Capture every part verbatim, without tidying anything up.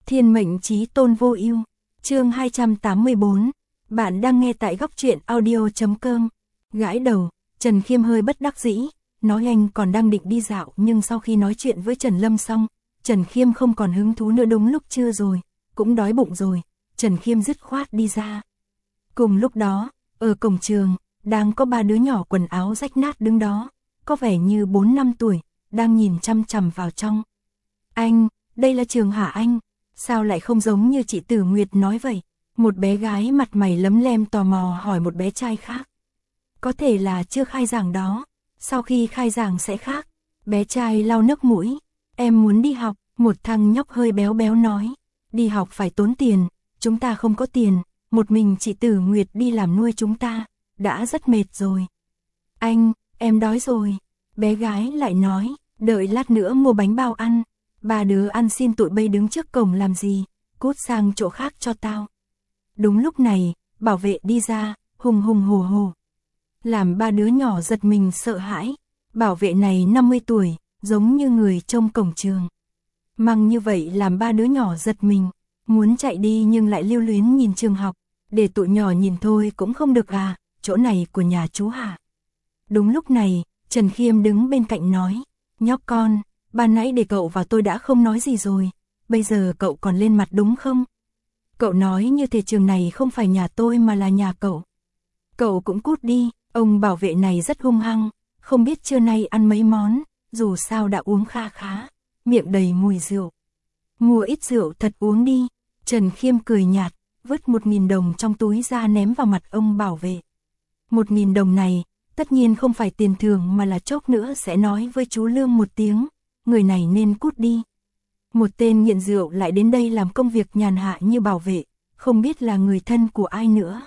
Thiên mệnh chí tôn vô ưu. Chương hai trăm tám mươi bốn. Bạn đang nghe tại góc truyện audio chấm com. Gãi đầu, Trần Khiêm hơi bất đắc dĩ, nói anh còn đang định đi dạo, nhưng sau khi nói chuyện với Trần Lâm xong, Trần Khiêm không còn hứng thú nữa. Đúng lúc trưa rồi, cũng đói bụng rồi, Trần Khiêm dứt khoát đi ra. Cùng lúc đó, ở cổng trường, đang có ba đứa nhỏ quần áo rách nát đứng đó, có vẻ như bốn năm tuổi, đang nhìn chăm chằm vào trong. Anh, đây là trường hả anh? Sao lại không giống như chị Tử Nguyệt nói vậy? Một bé gái mặt mày lấm lem tò mò hỏi một bé trai khác. Có thể là chưa khai giảng đó, sau khi khai giảng sẽ khác. Bé trai lau nước mũi. Em muốn đi học, một thằng nhóc hơi béo béo nói. Đi học phải tốn tiền, chúng ta không có tiền, một mình chị Tử Nguyệt đi làm nuôi chúng ta, đã rất mệt rồi. Anh, em đói rồi. Bé gái lại nói, đợi lát nữa mua bánh bao ăn. Ba đứa ăn xin tụi bay đứng trước cổng làm gì, cút sang chỗ khác cho tao. Đúng lúc này, bảo vệ đi ra, hùng hùng hổ hổ. Làm ba đứa nhỏ giật mình sợ hãi. Bảo vệ này năm mươi tuổi, giống như người trông cổng trường. Măng như vậy làm ba đứa nhỏ giật mình, muốn chạy đi nhưng lại lưu luyến nhìn trường học. Để tụi nhỏ nhìn thôi cũng không được à, chỗ này của nhà chú hả? Đúng lúc này, Trần Khiêm đứng bên cạnh nói, nhóc con, ban nãy để cậu vào tôi đã không nói gì rồi, bây giờ cậu còn lên mặt đúng không? Cậu nói như thế trường này không phải nhà tôi mà là nhà cậu. Cậu cũng cút đi. Ông bảo vệ này rất hung hăng, không biết trưa nay ăn mấy món, dù sao đã uống kha khá, miệng đầy mùi rượu. Mua ít rượu thật uống đi. Trần Khiêm cười nhạt, vứt một nghìn đồng trong túi ra ném vào mặt ông bảo vệ. Một nghìn đồng này, tất nhiên không phải tiền thưởng mà là chốc nữa sẽ nói với chú Lương một tiếng, người này nên cút đi. Một tên nghiện rượu lại đến đây làm công việc nhàn hạ như bảo vệ, không biết là người thân của ai nữa.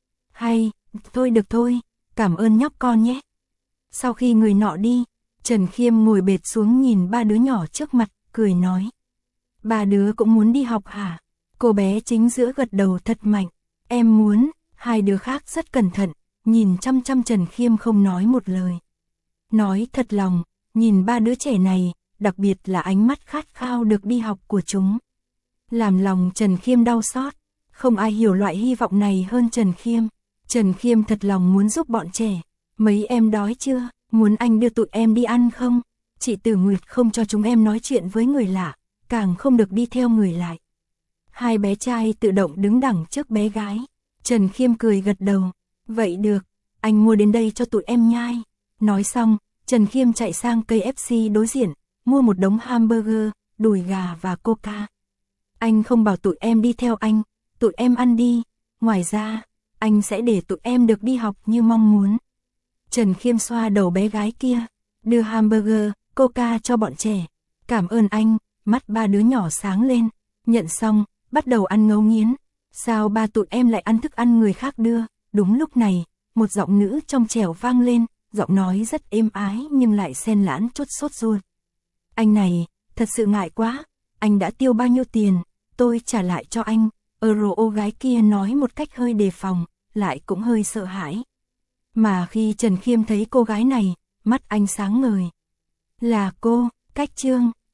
Hay, thôi được thôi, cảm ơn nhóc con nhé. Sau khi người nọ đi, Trần Khiêm ngồi bệt xuống nhìn ba đứa nhỏ trước mặt, cười nói. Ba đứa cũng muốn đi học hả? Cô bé chính giữa gật đầu thật mạnh. Em muốn. Hai đứa khác rất cẩn thận, nhìn chăm chăm Trần Khiêm không nói một lời. Nói thật lòng, nhìn ba đứa trẻ này, đặc biệt là ánh mắt khát khao được đi học của chúng. Làm lòng Trần Khiêm đau xót, không ai hiểu loại hy vọng này hơn Trần Khiêm. Trần Khiêm thật lòng muốn giúp bọn trẻ. Mấy em đói chưa? Muốn anh đưa tụi em đi ăn không? Chị Tử Nguyệt không cho chúng em nói chuyện với người lạ, càng không được đi theo người lại. Hai bé trai tự động đứng đằng trước bé gái. Trần Khiêm cười gật đầu. Vậy được, anh mua đến đây cho tụi em nhai. Nói xong, Trần Khiêm chạy sang ca ép xê đối diện, mua một đống hamburger, đùi gà và coca. Anh không bảo tụi em đi theo anh, tụi em ăn đi. Ngoài ra, anh sẽ để tụi em được đi học như mong muốn. Trần Khiêm xoa đầu bé gái kia, đưa hamburger, coca cho bọn trẻ. Cảm ơn anh. Mắt ba đứa nhỏ sáng lên, nhận xong, bắt đầu ăn ngấu nghiến. Sao ba tụi em lại ăn thức ăn người khác đưa? Đúng lúc này, một giọng nữ trong trẻo vang lên, giọng nói rất êm ái nhưng lại xen lẫn chút sốt ruột. Anh này, thật sự ngại quá, anh đã tiêu bao nhiêu tiền, tôi trả lại cho anh. Euro ô gái kia nói một cách hơi đề phòng, lại cũng hơi sợ hãi. Mà khi Trần Khiêm thấy cô gái này, mắt anh sáng ngời. Là cô, Cách Trương,